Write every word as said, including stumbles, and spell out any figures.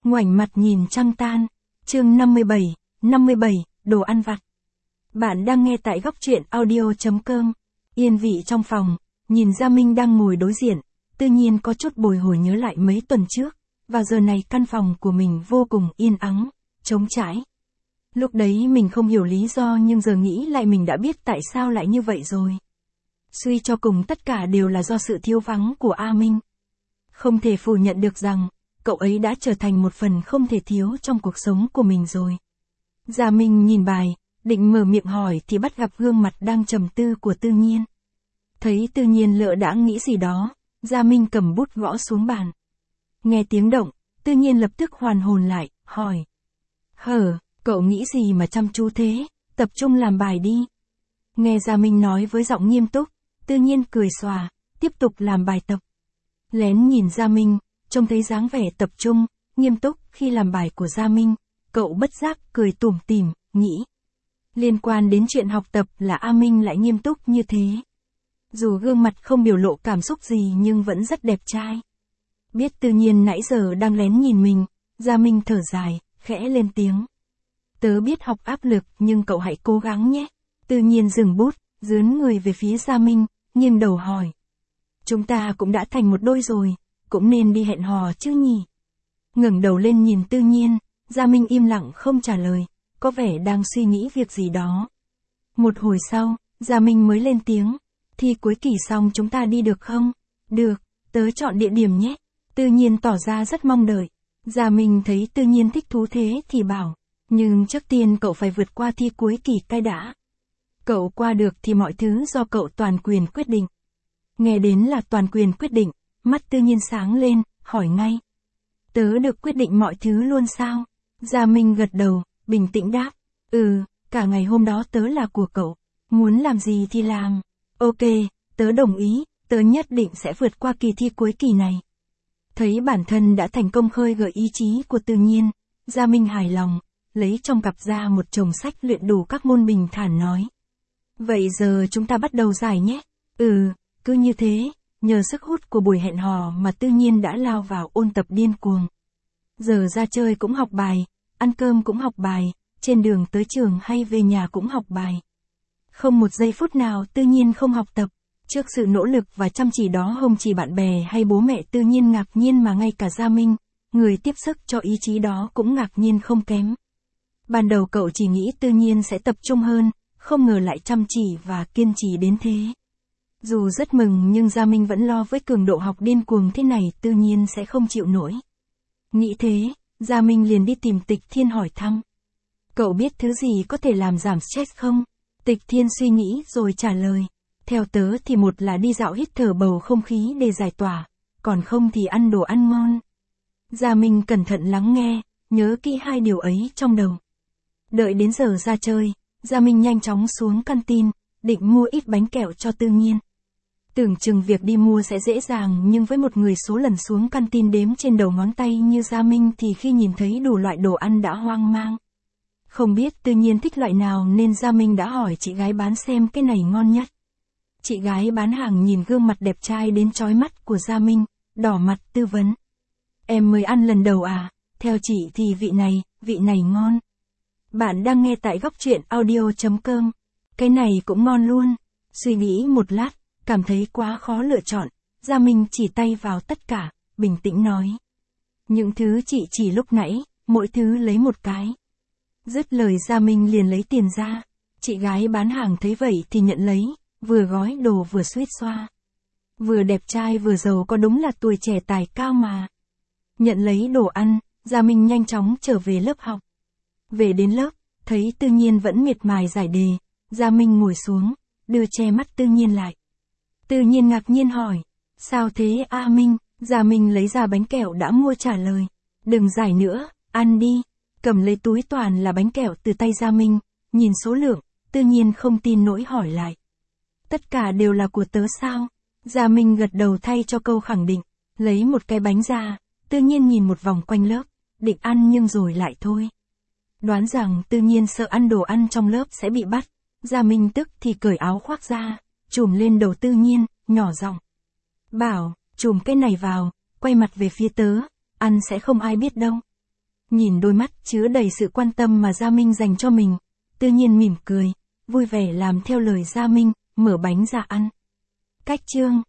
Ngoảnh mặt nhìn trăng tan. Chương năm mươi bảy, năm mươi bảy, đồ ăn vặt. Bạn đang nghe tại góc truyện audio chấm com. Yên vị trong phòng, nhìn Gia Minh đang ngồi đối diện, tự nhiên có chút bồi hồi nhớ lại mấy tuần trước, vào giờ này căn phòng của mình vô cùng yên ắng, trống trải. Lúc đấy mình không hiểu lý do nhưng giờ nghĩ lại mình đã biết tại sao lại như vậy rồi. Suy cho cùng tất cả đều là do sự thiếu vắng của A Minh. Không thể phủ nhận được rằng, cậu ấy đã trở thành một phần không thể thiếu trong cuộc sống của mình rồi. Gia Minh nhìn bài, định mở miệng hỏi thì bắt gặp gương mặt đang trầm tư của Tư Nhiên. Thấy Tư Nhiên lỡ đã nghĩ gì đó, Gia Minh cầm bút gõ xuống bàn. Nghe tiếng động, Tư Nhiên lập tức hoàn hồn lại, hỏi. Hở, cậu nghĩ gì mà chăm chú thế, tập trung làm bài đi. Nghe Gia Minh nói với giọng nghiêm túc, Tư Nhiên cười xòa, tiếp tục làm bài tập. Lén nhìn Gia Minh, trông thấy dáng vẻ tập trung, nghiêm túc khi làm bài của Gia Minh, cậu bất giác cười tủm tỉm, nghĩ. Liên quan đến chuyện học tập là A Minh lại nghiêm túc như thế. Dù gương mặt không biểu lộ cảm xúc gì nhưng vẫn rất đẹp trai. Biết Tư Nhiên nãy giờ đang lén nhìn mình, Gia Minh thở dài, khẽ lên tiếng. Tớ biết học áp lực nhưng cậu hãy cố gắng nhé. Tư Nhiên dừng bút, dướn người về phía Gia Minh, nghiêng đầu hỏi. Chúng ta cũng đã thành một đôi rồi, cũng nên đi hẹn hò chứ nhỉ? Ngẩng đầu lên nhìn Tư Nhiên, Gia Minh im lặng không trả lời, có vẻ đang suy nghĩ việc gì đó. Một hồi sau, Gia Minh mới lên tiếng, thi cuối kỳ xong chúng ta đi được không? Được, tớ chọn địa điểm nhé. Tư Nhiên tỏ ra rất mong đợi. Gia Minh thấy Tư Nhiên thích thú thế thì bảo, nhưng trước tiên cậu phải vượt qua thi cuối kỳ cái đã. Cậu qua được thì mọi thứ do cậu toàn quyền quyết định. Nghe đến là toàn quyền quyết định, mắt Tư Nhiên sáng lên, hỏi ngay. Tớ được quyết định mọi thứ luôn sao? Gia Minh gật đầu, bình tĩnh đáp. Ừ, cả ngày hôm đó tớ là của cậu. Muốn làm gì thì làm. Ok, tớ đồng ý, tớ nhất định sẽ vượt qua kỳ thi cuối kỳ này. Thấy bản thân đã thành công khơi gợi ý chí của Tư Nhiên, Gia Minh hài lòng, lấy trong cặp ra một chồng sách luyện đủ các môn bình thản nói. Vậy giờ chúng ta bắt đầu giải nhé. Ừ, cứ như thế, nhờ sức hút của buổi hẹn hò mà Tư Nhiên đã lao vào ôn tập điên cuồng. Giờ ra chơi cũng học bài, ăn cơm cũng học bài, trên đường tới trường hay về nhà cũng học bài. Không một giây phút nào Tư Nhiên không học tập. Trước sự nỗ lực và chăm chỉ đó không chỉ bạn bè hay bố mẹ Tư Nhiên ngạc nhiên mà ngay cả Gia Minh, người tiếp sức cho ý chí đó cũng ngạc nhiên không kém. Ban đầu cậu chỉ nghĩ Tư Nhiên sẽ tập trung hơn, không ngờ lại chăm chỉ và kiên trì đến thế. Dù rất mừng nhưng Gia Minh vẫn lo với cường độ học điên cuồng thế này Tư Nhiên sẽ không chịu nổi. Nghĩ thế, Gia Minh liền đi tìm Tịch Thiên hỏi thăm. Cậu biết thứ gì có thể làm giảm stress không? Tịch Thiên suy nghĩ rồi trả lời. Theo tớ thì một là đi dạo hít thở bầu không khí để giải tỏa, còn không thì ăn đồ ăn ngon. Gia Minh cẩn thận lắng nghe, nhớ kỹ hai điều ấy trong đầu. Đợi đến giờ ra chơi, Gia Minh nhanh chóng xuống canteen, định mua ít bánh kẹo cho Tư Nhiên. Tưởng chừng việc đi mua sẽ dễ dàng nhưng với một người số lần xuống canteen đếm trên đầu ngón tay như Gia Minh thì khi nhìn thấy đủ loại đồ ăn đã hoang mang. Không biết Tư Nhiên thích loại nào nên Gia Minh đã hỏi chị gái bán xem cái này ngon nhất. Chị gái bán hàng nhìn gương mặt đẹp trai đến chói mắt của Gia Minh, đỏ mặt tư vấn. Em mới ăn lần đầu à, theo chị thì vị này, vị này ngon. Bạn đang nghe tại góc truyện audio chấm com. Cái này cũng ngon luôn. Suy nghĩ một lát, cảm thấy quá khó lựa chọn, Gia Minh chỉ tay vào tất cả, bình tĩnh nói. Những thứ chị chỉ lúc nãy, mỗi thứ lấy một cái. Dứt lời Gia Minh liền lấy tiền ra. Chị gái bán hàng thấy vậy thì nhận lấy, vừa gói đồ vừa suýt xoa. Vừa đẹp trai vừa giàu có đúng là tuổi trẻ tài cao mà. Nhận lấy đồ ăn, Gia Minh nhanh chóng trở về lớp học. Về đến lớp, thấy Tư Nhiên vẫn miệt mài giải đề, Gia Minh ngồi xuống, đưa che mắt Tư Nhiên lại. Tư Nhiên ngạc nhiên hỏi, sao thế A Minh? Gia Minh lấy ra bánh kẹo đã mua trả lời, đừng giải nữa, ăn đi. Cầm lấy túi toàn là bánh kẹo từ tay Gia Minh, nhìn số lượng, Tư Nhiên không tin nổi hỏi lại. Tất cả đều là của tớ sao? Gia Minh gật đầu thay cho câu khẳng định, lấy một cái bánh ra, Tư Nhiên nhìn một vòng quanh lớp, định ăn nhưng rồi lại thôi. Đoán rằng Tư Nhiên sợ ăn đồ ăn trong lớp sẽ bị bắt, Gia Minh tức thì cởi áo khoác ra, trùm lên đầu Tư Nhiên, nhỏ giọng. Bảo, trùm cái này vào, quay mặt về phía tớ, ăn sẽ không ai biết đâu. Nhìn đôi mắt chứa đầy sự quan tâm mà Gia Minh dành cho mình, Tư Nhiên mỉm cười, vui vẻ làm theo lời Gia Minh, mở bánh ra ăn. Cách chương